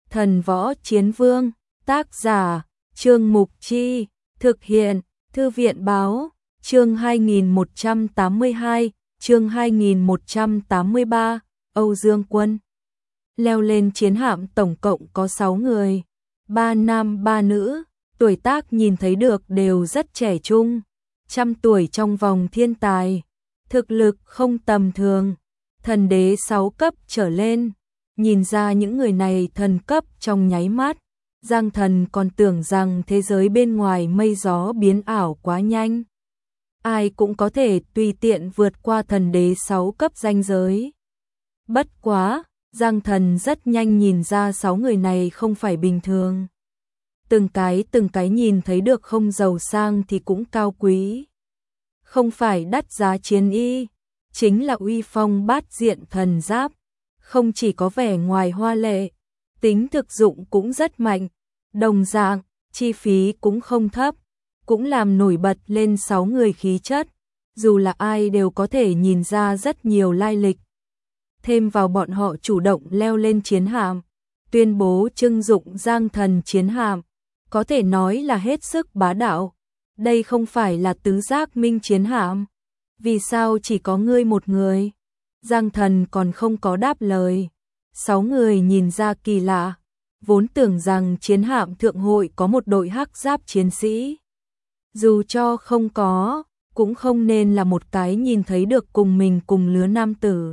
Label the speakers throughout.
Speaker 1: Thần Võ Chiến Vương, tác giả, Trương Mục Chi, thực hiện, Thư viện Báo, chương 2182, chương 2183, Âu Dương Quân. Leo lên chiến hạm tổng cộng có 6 người, 3 nam 3 nữ, tuổi tác nhìn thấy được đều rất trẻ trung, trăm tuổi trong vòng thiên tài, thực lực không tầm thường, thần đế 6 cấp trở lên. Nhìn ra những người này thần cấp trong nháy mắt, Giang Thần còn tưởng rằng thế giới bên ngoài mây gió biến ảo quá nhanh. Ai cũng có thể tùy tiện vượt qua thần đế 6 cấp ranh giới. Bất quá, Giang Thần rất nhanh nhìn ra 6 người này không phải bình thường. Từng cái nhìn thấy được không giàu sang thì cũng cao quý. Không phải đắt giá chiến y, chính là uy phong bát diện thần giáp. Không chỉ có vẻ ngoài hoa lệ, tính thực dụng cũng rất mạnh, đồng dạng, chi phí cũng không thấp, cũng làm nổi bật lên 6 người khí chất, dù là ai đều có thể nhìn ra rất nhiều lai lịch. Thêm vào bọn họ chủ động leo lên chiến hạm, tuyên bố trưng dụng Giang Thần chiến hạm, có thể nói là hết sức bá đạo. Đây không phải là tứ giác minh chiến hạm, vì sao chỉ có ngươi một người? Giang Thần còn không có đáp lời. 6 người nhìn ra kỳ lạ, vốn tưởng rằng chiến hạm thượng hội có một đội hắc giáp chiến sĩ. Dù cho không có, cũng không nên là một cái nhìn thấy được cùng mình cùng lứa nam tử.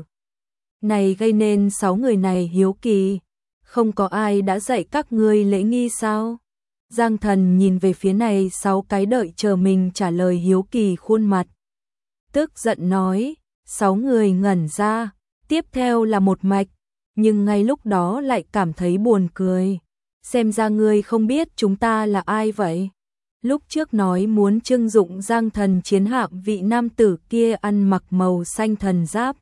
Speaker 1: Này gây nên 6 người này hiếu kỳ, không có ai đã dạy các ngươi lễ nghi sao? Giang Thần nhìn về phía này 6 cái đợi chờ mình trả lời hiếu kỳ khuôn mặt. Tức giận nói, 6 người ngẩn ra, tiếp theo là một mạch, nhưng ngay lúc đó lại cảm thấy buồn cười. Xem ra ngươi không biết chúng ta là ai vậy? Lúc trước nói muốn trưng dụng Giang Thần chiến hạm vị nam tử kia ăn mặc màu xanh thần giáp.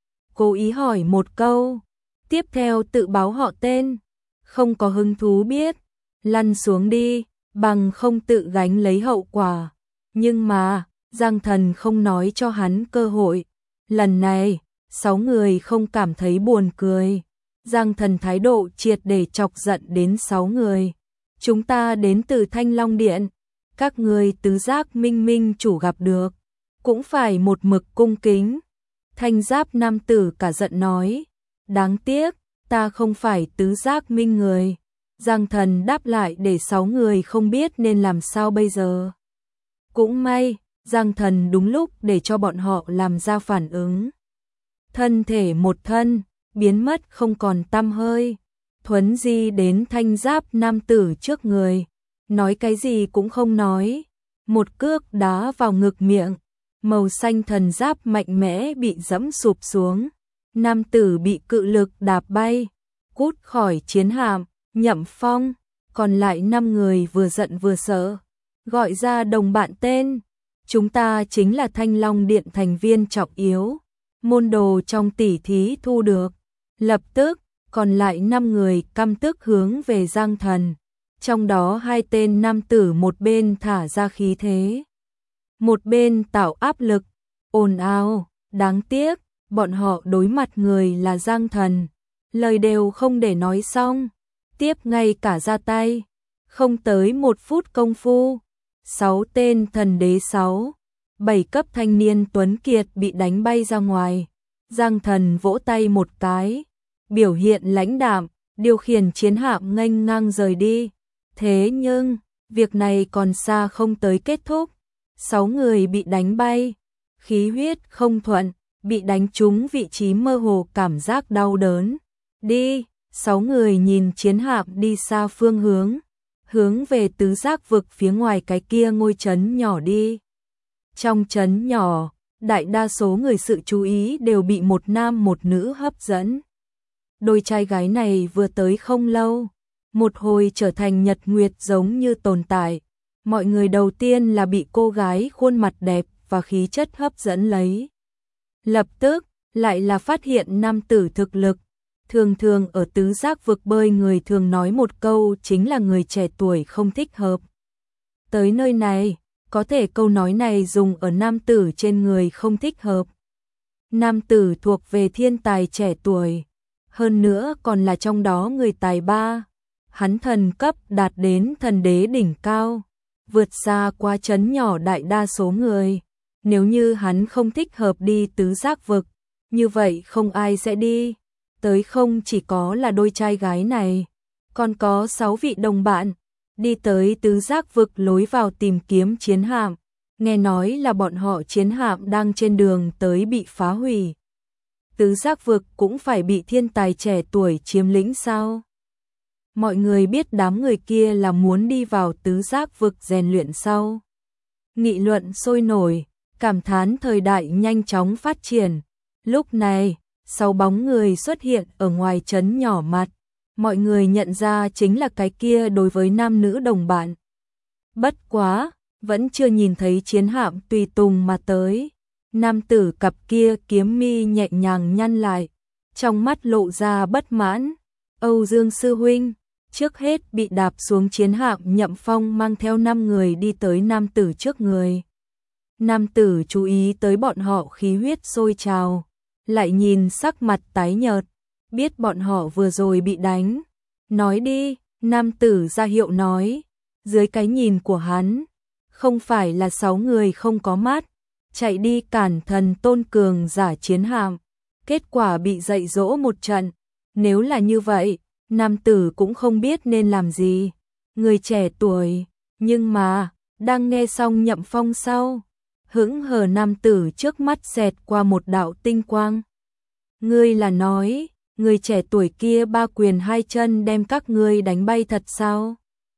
Speaker 1: Cố ý hỏi một câu, tiếp theo tự báo họ tên, không có hứng thú biết, lăn xuống đi, bằng không tự gánh lấy hậu quả. Nhưng mà, Giang Thần không nói cho hắn cơ hội. Lần này, 6 người không cảm thấy buồn cười. Giang Thần thái độ triệt để chọc giận đến 6 người. Chúng ta đến từ Thanh Long Điện. Các người tứ giác minh minh chủ gặp được, cũng phải một mực cung kính. Thanh giáp nam tử cả giận nói. Đáng tiếc, ta không phải tứ giác minh người. Giang Thần đáp lại để 6 người không biết nên làm sao bây giờ. Cũng may, Giang Thần đúng lúc để cho bọn họ làm ra phản ứng. Thân thể một thân, biến mất không còn tăm hơi. Thuấn di đến thanh giáp nam tử trước người, nói cái gì cũng không nói. Một cước đá vào ngực miệng, màu xanh thần giáp mạnh mẽ bị giẫm sụp xuống. Nam tử bị cự lực đạp bay, cút khỏi chiến hạm. Nhậm Phong, còn lại 5 người vừa giận vừa sợ, gọi ra đồng bạn tên. Chúng ta chính là Thanh Long Điện thành viên trọng yếu, môn đồ trong tỷ thí thu được. Lập tức, còn lại 5 người căm tức hướng về Giang Thần, trong đó 2 tên nam tử một bên thả ra khí thế, một bên tạo áp lực, ồn ào. Đáng tiếc, bọn họ đối mặt người là Giang Thần, lời đều không để nói xong, tiếp ngay cả ra tay. Không tới 1 phút công phu, 6 tên thần đế 6, 7 cấp thanh niên tuấn kiệt bị đánh bay ra ngoài. Giang Thần vỗ tay một cái, biểu hiện lãnh đạm, điều khiển chiến hạm nghênh ngang rời đi. Thế nhưng, việc này còn xa không tới kết thúc. 6 người bị đánh bay, khí huyết không thuận, bị đánh trúng vị trí mơ hồ, cảm giác đau đớn. Đi, 6 người nhìn chiến hạm đi xa phương hướng về tứ giác vực phía ngoài cái kia ngôi trấn nhỏ đi. Trong trấn nhỏ, đại đa số người sự chú ý đều bị một nam một nữ hấp dẫn. Đôi trai gái này vừa tới không lâu, một hồi trở thành nhật nguyệt giống như tồn tại. Mọi người đầu tiên là bị cô gái khuôn mặt đẹp và khí chất hấp dẫn lấy. Lập tức, lại là phát hiện nam tử thực lực. Thường thường ở tứ giác vực bơi người thường nói một câu chính là người trẻ tuổi không thích hợp. Tới nơi này, có thể câu nói này dùng ở nam tử trên người không thích hợp. Nam tử thuộc về thiên tài trẻ tuổi, hơn nữa còn là trong đó người tài ba, hắn thần cấp đạt đến thần đế đỉnh cao, vượt xa qua trấn nhỏ đại đa số người. Nếu như hắn không thích hợp đi tứ giác vực, như vậy không ai sẽ đi. Tới không chỉ có là đôi trai gái này, còn có 6 vị đồng bạn, đi tới tứ giác vực lối vào tìm kiếm chiến hạm. Nghe nói là bọn họ chiến hạm đang trên đường tới bị phá hủy. Tứ giác vực cũng phải bị thiên tài trẻ tuổi chiếm lĩnh sao? Mọi người biết đám người kia là muốn đi vào tứ giác vực rèn luyện sau. Nghị luận sôi nổi, cảm thán thời đại nhanh chóng phát triển. Lúc này, 6 bóng người xuất hiện ở ngoài trấn nhỏ mặt. Mọi người nhận ra chính là cái kia đối với nam nữ đồng bạn. Bất quá, vẫn chưa nhìn thấy chiến hạm tùy tùng mà tới. Nam tử cặp kia kiếm mi nhẹ nhàng nhăn lại, trong mắt lộ ra bất mãn. Âu Dương sư huynh, trước hết bị đạp xuống chiến hạm Nhậm Phong mang theo 5 người đi tới nam tử trước người. Nam tử chú ý tới bọn họ khí huyết sôi trào, lại nhìn sắc mặt tái nhợt, biết bọn họ vừa rồi bị đánh. Nói đi, nam tử ra hiệu nói, dưới cái nhìn của hắn, không phải là 6 người không có mắt, chạy đi cản thần tôn cường giả chiến hạm, kết quả bị dạy dỗ một trận. Nếu là như vậy, nam tử cũng không biết nên làm gì. Người trẻ tuổi, nhưng mà, đang nghe xong Nhậm Phong sau, hững hờ nam tử trước mắt xẹt qua một đạo tinh quang. Ngươi là nói, người trẻ tuổi kia 3 quyền 2 chân đem các ngươi đánh bay thật sao?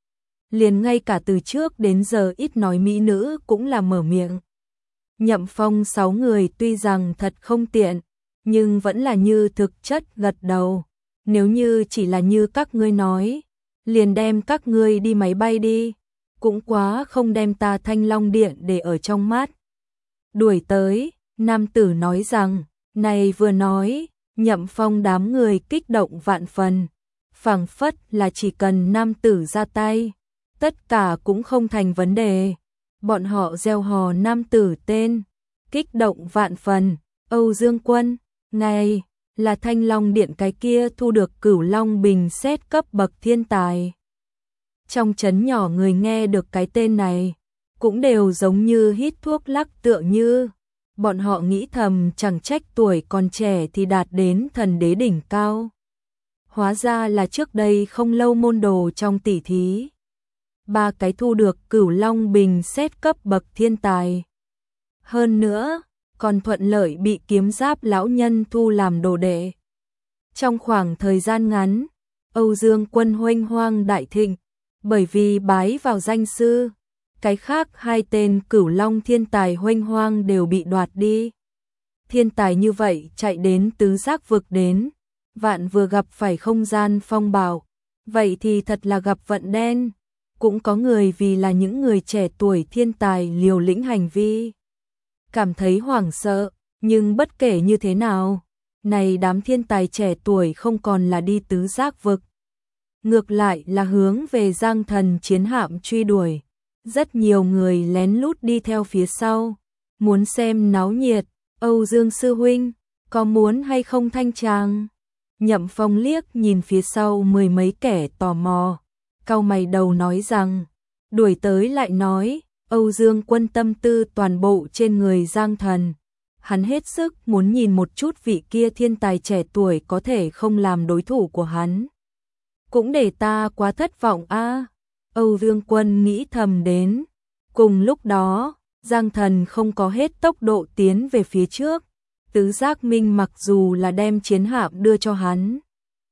Speaker 1: Liền ngay cả từ trước đến giờ ít nói mỹ nữ cũng là mở miệng. Nhậm Phong 6 người tuy rằng thật không tiện, nhưng vẫn là như thực chất gật đầu. Nếu như chỉ là như các ngươi nói, liền đem các ngươi đi máy bay đi, cũng quá không đem ta Thanh Long Điện để ở trong mắt. Đuổi tới, nam tử nói rằng, này vừa nói, Nhậm Phong đám người kích động vạn phần, phảng phất là chỉ cần nam tử ra tay, tất cả cũng không thành vấn đề. Bọn họ reo hò nam tử tên, kích động vạn phần. Âu Dương Quân, này là Thanh Long Điện cái kia thu được Cửu Long Bình xét cấp bậc thiên tài. Trong trấn nhỏ người nghe được cái tên này, cũng đều giống như hít thuốc lắc, tựa như bọn họ nghĩ thầm chẳng trách tuổi còn trẻ thì đạt đến thần đế đỉnh cao. Hóa ra là trước đây không lâu môn đồ trong tỷ thí, 3 cái thu được Cửu Long Bình xét cấp bậc thiên tài. Hơn nữa, còn thuận lợi bị kiếm giáp lão nhân thu làm đồ đệ. Trong khoảng thời gian ngắn, Âu Dương Quân huênh hoang đại thịnh, bởi vì bái vào danh sư, cái khác 2 tên Cửu Long thiên tài huênh hoang đều bị đoạt đi. Thiên tài như vậy chạy đến tứ giác vực đến, vạn vừa gặp phải không gian phong bạo, vậy thì thật là gặp vận đen. Cũng có người vì là những người trẻ tuổi thiên tài liều lĩnh hành vi, cảm thấy hoảng sợ, nhưng bất kể như thế nào, này đám thiên tài trẻ tuổi không còn là đi tứ giác vực, ngược lại là hướng về Giang Thần chiến hạm truy đuổi. Rất nhiều người lén lút đi theo phía sau, muốn xem náo nhiệt. Âu Dương sư huynh, có muốn hay không thanh tràng? Nhậm Phong liếc nhìn phía sau 10 mấy kẻ tò mò, cau mày đầu nói rằng, đuổi tới lại nói. Âu Dương Quân tâm tư toàn bộ trên người Giang Thần, hắn hết sức muốn nhìn một chút vị kia thiên tài trẻ tuổi có thể không làm đối thủ của hắn. Cũng để ta quá thất vọng a. Âu Dương Quân nghĩ thầm đến. Cùng lúc đó, Giang Thần không có hết tốc độ tiến về phía trước. Tứ Giác Minh mặc dù là đem chiến hạm đưa cho hắn,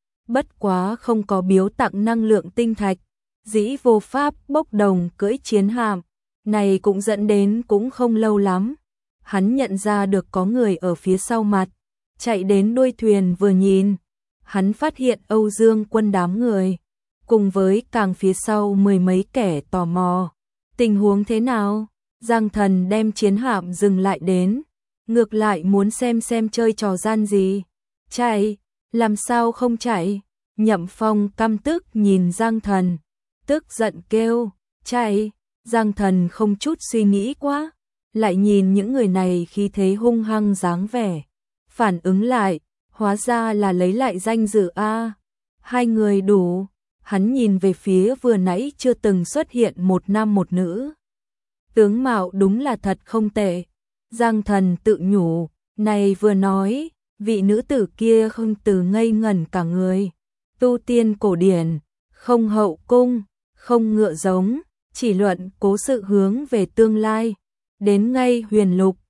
Speaker 1: bất quá không có biếu tặng năng lượng tinh thạch, dĩ vô pháp bốc đồng cưỡi chiến hạm. Này cũng dẫn đến cũng không lâu lắm, hắn nhận ra được có người ở phía sau mặt, chạy đến đuôi thuyền vừa nhìn, hắn phát hiện Âu Dương Quân đám người, cùng với càng phía sau 10 mấy kẻ tò mò. Tình huống thế nào? Giang Thần đem chiến hạm dừng lại đến, ngược lại muốn xem chơi trò gian gì. Chạy, làm sao không chạy? Nhậm Phong căm tức nhìn Giang Thần, tức giận kêu, chạy. Giang Thần không chút suy nghĩ quá, lại nhìn những người này khí thế hung hăng dáng vẻ, phản ứng lại, hóa ra là lấy lại danh dự a. 2 người đủ, hắn nhìn về phía vừa nãy chưa từng xuất hiện một nam một nữ. Tướng mạo đúng là thật không tệ. Giang Thần tự nhủ, này vừa nói, vị nữ tử kia không từ ngây ngẩn cả người. Tu tiên cổ điển, không hậu cung, không ngựa giống, chỉ luận cố sự hướng về tương lai. Đến ngay huyền lục,